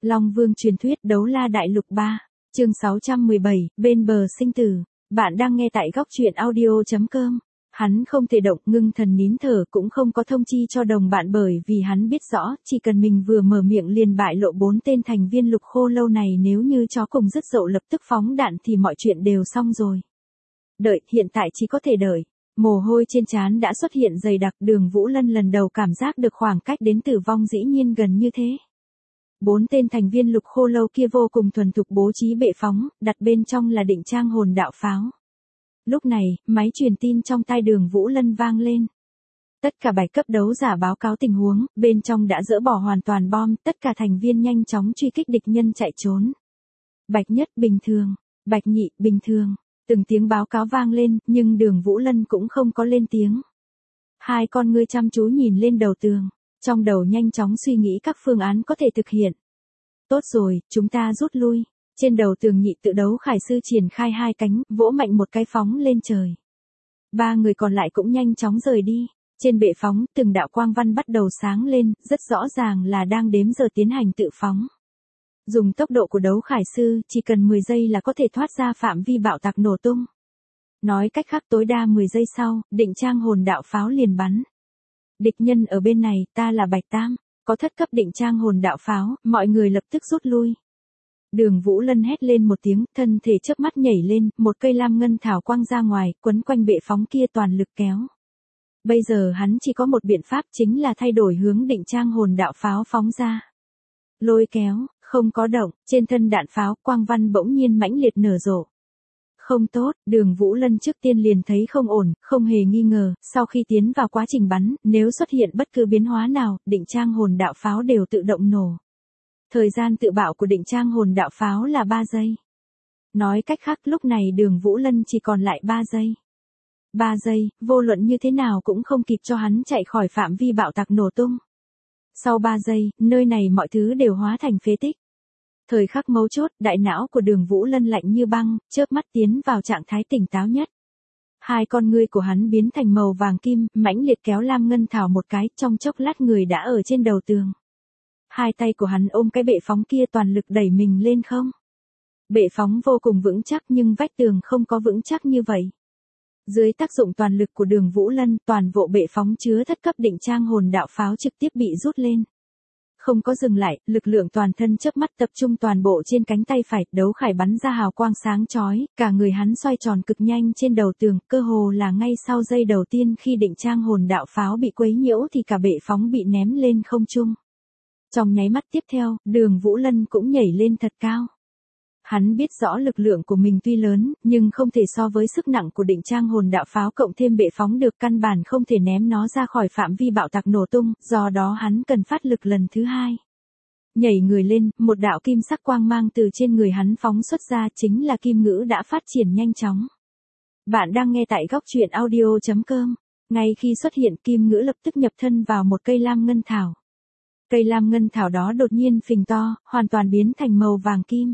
Long Vương truyền thuyết đấu la đại lục 3, chương 617, bên bờ sinh tử. Bạn đang nghe tại góc truyện audio.com. Hắn không thể động, ngưng thần nín thở, cũng không có thông chi cho đồng bạn, bởi vì hắn biết rõ, chỉ cần mình vừa mở miệng liền bại lộ 4 tên thành viên lục khô lâu này, nếu như chó cùng dứt dậu lập tức phóng đạn thì mọi chuyện đều xong rồi. Đợi, hiện tại chỉ có thể đợi. Mồ hôi trên trán đã xuất hiện dày đặc, Đường Vũ Lân lần đầu cảm giác được khoảng cách đến tử vong dĩ nhiên gần như thế. 4 tên thành viên lục khô lâu kia vô cùng thuần thục bố trí bệ phóng, đặt bên trong là định trang hồn đạo pháo. Lúc này, máy truyền tin trong tai Đường Vũ Lân vang lên. Tất cả 7 cấp đấu giả báo cáo tình huống, bên trong đã dỡ bỏ hoàn toàn bom, tất cả thành viên nhanh chóng truy kích địch nhân chạy trốn. Bạch nhất bình thường, Bạch nhị bình thường, từng tiếng báo cáo vang lên, nhưng Đường Vũ Lân cũng không có lên tiếng. Hai con ngươi chăm chú nhìn lên đầu tường, trong đầu nhanh chóng suy nghĩ các phương án có thể thực hiện. Tốt rồi, chúng ta rút lui. Trên đầu tường nhị tự đấu khải sư triển khai hai cánh, vỗ mạnh một cái phóng lên trời. 3 người còn lại cũng nhanh chóng rời đi. Trên bệ phóng, từng đạo quang văn bắt đầu sáng lên, rất rõ ràng là đang đếm giờ tiến hành tự phóng. Dùng tốc độ của đấu khải sư, chỉ cần 10 giây là có thể thoát ra phạm vi bạo tạc nổ tung. Nói cách khác, tối đa 10 giây sau, định trang hồn đạo pháo liền bắn. Địch nhân ở bên này, ta là Bạch Tam, có thất cấp định trang hồn đạo pháo, mọi người lập tức rút lui. Đường Vũ Lân hét lên một tiếng, thân thể chớp mắt nhảy lên, một cây lam ngân thảo quang ra ngoài, quấn quanh bệ phóng kia toàn lực kéo. Bây giờ hắn chỉ có một biện pháp, chính là thay đổi hướng định trang hồn đạo pháo phóng ra. Lôi kéo, không có động, trên thân đạn pháo, quang văn bỗng nhiên mãnh liệt nở rộ. Không tốt, Đường Vũ Lân trước tiên liền thấy không ổn, không hề nghi ngờ, sau khi tiến vào quá trình bắn, nếu xuất hiện bất cứ biến hóa nào, định trang hồn đạo pháo đều tự động nổ. Thời gian tự bạo của định trang hồn đạo pháo là 3 giây. Nói cách khác, lúc này Đường Vũ Lân chỉ còn lại 3 giây. 3 giây, vô luận như thế nào cũng không kịp cho hắn chạy khỏi phạm vi bạo tạc nổ tung. Sau 3 giây, nơi này mọi thứ đều hóa thành phế tích. Thời khắc mấu chốt, đại não của Đường Vũ Lân lạnh như băng, chớp mắt tiến vào trạng thái tỉnh táo nhất. Hai con ngươi của hắn biến thành màu vàng kim, mãnh liệt kéo lam ngân thảo một cái, trong chốc lát người đã ở trên đầu tường. Hai tay của hắn ôm cái bệ phóng kia toàn lực đẩy mình lên không. Bệ phóng vô cùng vững chắc nhưng vách tường không có vững chắc như vậy. Dưới tác dụng toàn lực của Đường Vũ Lân, toàn bộ bệ phóng chứa thất cấp định trang hồn đạo pháo trực tiếp bị rút lên. Không có dừng lại, lực lượng toàn thân chớp mắt tập trung toàn bộ trên cánh tay phải, đấu khải bắn ra hào quang sáng chói, cả người hắn xoay tròn cực nhanh trên đầu tường, cơ hồ là ngay sau giây đầu tiên khi định trang hồn đạo pháo bị quấy nhiễu thì cả bệ phóng bị ném lên không trung. Trong nháy mắt tiếp theo, Đường Vũ Lân cũng nhảy lên thật cao. Hắn biết rõ lực lượng của mình tuy lớn, nhưng không thể so với sức nặng của định trang hồn đạo pháo cộng thêm bệ phóng được, căn bản không thể ném nó ra khỏi phạm vi bạo tạc nổ tung, do đó hắn cần phát lực lần thứ hai. Nhảy người lên, một đạo kim sắc quang mang từ trên người hắn phóng xuất ra, chính là kim ngữ đã phát triển nhanh chóng. Bạn đang nghe tại góc truyện audio.com. Ngay khi xuất hiện, kim ngữ lập tức nhập thân vào một cây lam ngân thảo. Cây lam ngân thảo đó đột nhiên phình to, hoàn toàn biến thành màu vàng kim.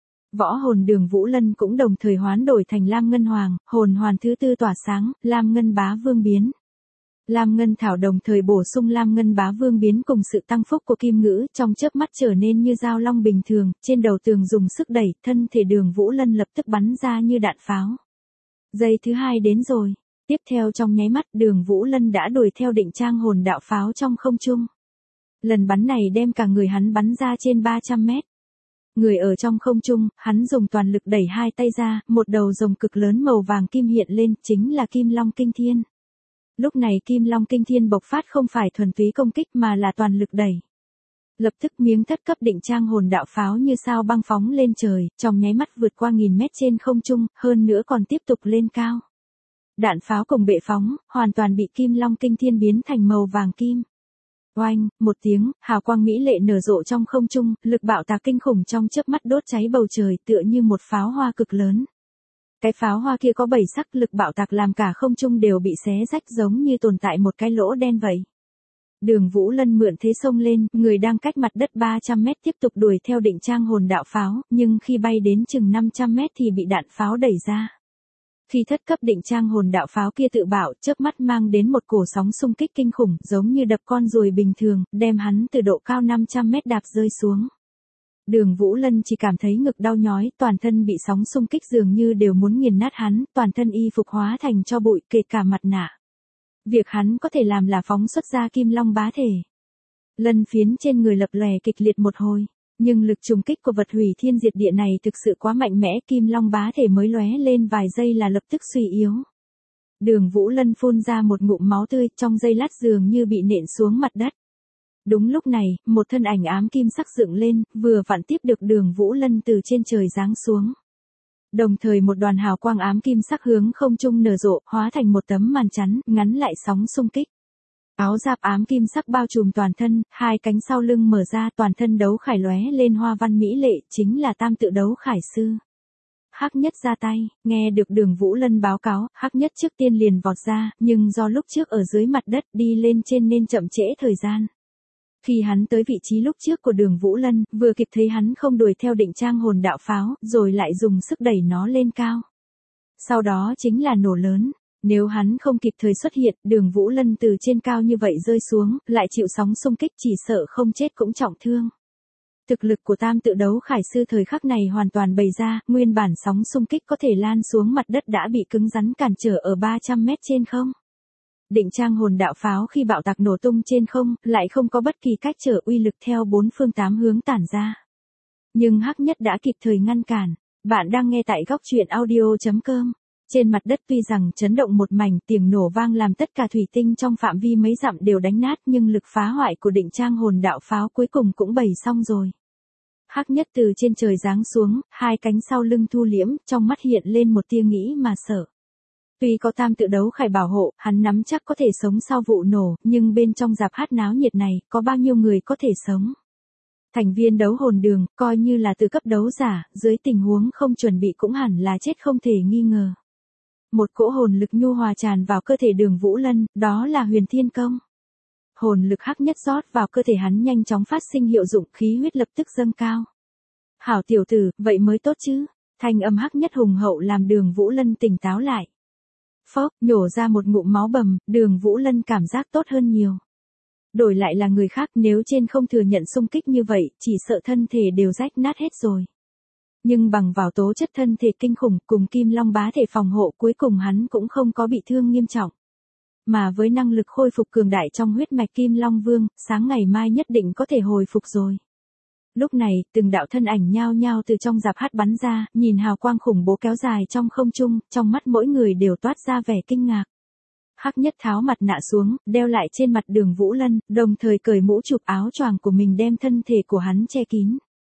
Võ hồn Đường Vũ Lân cũng đồng thời hoán đổi thành lam ngân hoàng, hồn hoàn thứ tư tỏa sáng, lam ngân bá vương biến. Lam ngân thảo đồng thời bổ sung lam ngân bá vương biến cùng sự tăng phúc của kim ngữ, trong chớp mắt trở nên như dao long bình thường, trên đầu tường dùng sức đẩy, thân thể Đường Vũ Lân lập tức bắn ra như đạn pháo. Giây thứ hai đến rồi. Tiếp theo trong nháy mắt, Đường Vũ Lân đã đuổi theo định trang hồn đạo pháo trong không trung. Lần bắn này đem cả người hắn bắn ra trên 300 mét. Người ở trong không trung, hắn dùng toàn lực đẩy hai tay ra, một đầu rồng cực lớn màu vàng kim hiện lên, chính là Kim Long Kinh Thiên. Lúc này Kim Long Kinh Thiên bộc phát không phải thuần túy công kích mà là toàn lực đẩy. Lập tức miếng thất cấp định trang hồn đạo pháo như sao băng phóng lên trời, trong nháy mắt vượt qua 1000 mét trên không trung, hơn nữa còn tiếp tục lên cao. Đạn pháo cùng bệ phóng, hoàn toàn bị Kim Long Kinh Thiên biến thành màu vàng kim. Oanh, một tiếng, hào quang mỹ lệ nở rộ trong không trung, lực bạo tạc kinh khủng trong chớp mắt đốt cháy bầu trời, tựa như một pháo hoa cực lớn. Cái pháo hoa kia có 7 sắc, lực bạo tạc làm cả không trung đều bị xé rách giống như tồn tại một cái lỗ đen vậy. Đường Vũ Lân mượn thế xông lên, người đang cách mặt đất 300 mét tiếp tục đuổi theo định trang hồn đạo pháo, nhưng khi bay đến chừng 500 mét thì bị đạn pháo đẩy ra. Khi thất cấp định trang hồn đạo pháo kia tự bạo, chớp mắt mang đến một cổ sóng xung kích kinh khủng, giống như đập con ruồi bình thường, đem hắn từ độ cao 500 mét đạp rơi xuống. Đường Vũ Lân chỉ cảm thấy ngực đau nhói, toàn thân bị sóng xung kích dường như đều muốn nghiền nát hắn, toàn thân y phục hóa thành tro bụi, kể cả mặt nạ. Việc hắn có thể làm là phóng xuất ra kim long bá thể. Lân phiến trên người lập lòe kịch liệt một hồi, nhưng lực trùng kích của vật hủy thiên diệt địa này thực sự quá mạnh mẽ, kim long bá thể mới lóe lên vài giây là lập tức suy yếu. Đường Vũ Lân phun ra một ngụm máu tươi, trong giây lát dường như bị nện xuống mặt đất. Đúng lúc này, một thân ảnh ám kim sắc dựng lên, vừa vặn tiếp được Đường Vũ Lân từ trên trời giáng xuống. Đồng thời một đoàn hào quang ám kim sắc hướng không trung nở rộ, hóa thành một tấm màn chắn, ngắn lại sóng xung kích. Áo giáp ám kim sắc bao trùm toàn thân, hai cánh sau lưng mở ra, toàn thân đấu khải lóe lên hoa văn mỹ lệ, chính là tam tự đấu khải sư. Hắc Nhất ra tay, nghe được Đường Vũ Lân báo cáo, Hắc Nhất trước tiên liền vọt ra, nhưng do lúc trước ở dưới mặt đất đi lên trên nên chậm trễ thời gian. Khi hắn tới vị trí lúc trước của Đường Vũ Lân, vừa kịp thấy hắn không đuổi theo Định Trang hồn đạo pháo, rồi lại dùng sức đẩy nó lên cao. Sau đó chính là nổ lớn. Nếu hắn không kịp thời xuất hiện, Đường Vũ Lân từ trên cao như vậy rơi xuống, lại chịu sóng xung kích chỉ sợ không chết cũng trọng thương. Thực lực của tam tự đấu khải sư thời khắc này hoàn toàn bày ra, nguyên bản sóng xung kích có thể lan xuống mặt đất đã bị cứng rắn cản trở ở 300 mét trên không. Định Trang hồn đạo pháo khi bạo tạc nổ tung trên không, lại không có bất kỳ cách trở uy lực theo bốn phương tám hướng tản ra. Nhưng Hắc Nhất đã kịp thời ngăn cản. Bạn đang nghe tại góc truyện audio.com. Trên mặt đất tuy rằng chấn động một mảnh, tiếng nổ vang làm tất cả thủy tinh trong phạm vi mấy dặm đều đánh nát, nhưng lực phá hoại của Định Trang hồn đạo pháo cuối cùng cũng bày xong rồi. Hắc Nhất từ trên trời giáng xuống, hai cánh sau lưng thu liễm, trong mắt hiện lên một tia nghĩ mà sợ. Tuy có tam tự đấu khải bảo hộ, hắn nắm chắc có thể sống sau vụ nổ, nhưng bên trong rạp hát náo nhiệt này, có bao nhiêu người có thể sống? Thành viên đấu hồn đường, coi như là từ cấp đấu giả, dưới tình huống không chuẩn bị cũng hẳn là chết không thể nghi ngờ. Một cỗ hồn lực nhu hòa tràn vào cơ thể Đường Vũ Lân, đó là Huyền Thiên Công. Hồn lực Hắc Nhất rót vào cơ thể hắn nhanh chóng phát sinh hiệu dụng, khí huyết lập tức dâng cao. Hảo tiểu tử, vậy mới tốt chứ. Thanh âm Hắc Nhất hùng hậu làm Đường Vũ Lân tỉnh táo lại. Phốc, nhổ ra một ngụm máu bầm, Đường Vũ Lân cảm giác tốt hơn nhiều. Đổi lại là người khác, nếu trên không thừa nhận xung kích như vậy, chỉ sợ thân thể đều rách nát hết rồi. Nhưng bằng vào tố chất thân thể kinh khủng cùng Kim Long bá thể phòng hộ, cuối cùng hắn cũng không có bị thương nghiêm trọng. Mà với năng lực khôi phục cường đại trong huyết mạch Kim Long Vương, sáng ngày mai nhất định có thể hồi phục rồi. Lúc này, từng đạo thân ảnh nhao nhao từ trong rạp hát bắn ra, nhìn hào quang khủng bố kéo dài trong không trung, trong mắt mỗi người đều toát ra vẻ kinh ngạc. Hắc Nhất tháo mặt nạ xuống, đeo lại trên mặt Đường Vũ Lân, đồng thời cởi mũ chụp áo choàng của mình đem thân thể của hắn che kín.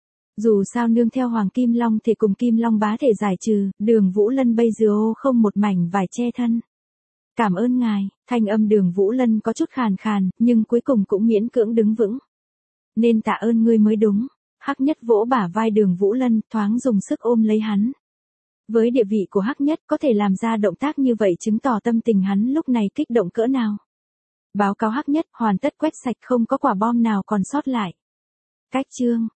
Dù sao nương theo Hoàng Kim Long thể cùng Kim Long bá thể giải trừ, Đường Vũ Lân bây giờ không một mảnh vải che thân. Cảm ơn ngài, thanh âm Đường Vũ Lân có chút khàn khàn, nhưng cuối cùng cũng miễn cưỡng đứng vững. Nên tạ ơn ngươi mới đúng. Hắc Nhất vỗ bả vai Đường Vũ Lân, thoáng dùng sức ôm lấy hắn. Với địa vị của Hắc Nhất có thể làm ra động tác như vậy chứng tỏ tâm tình hắn lúc này kích động cỡ nào. Báo cáo Hắc Nhất, hoàn tất quét sạch không có quả bom nào còn sót lại. Cách chương.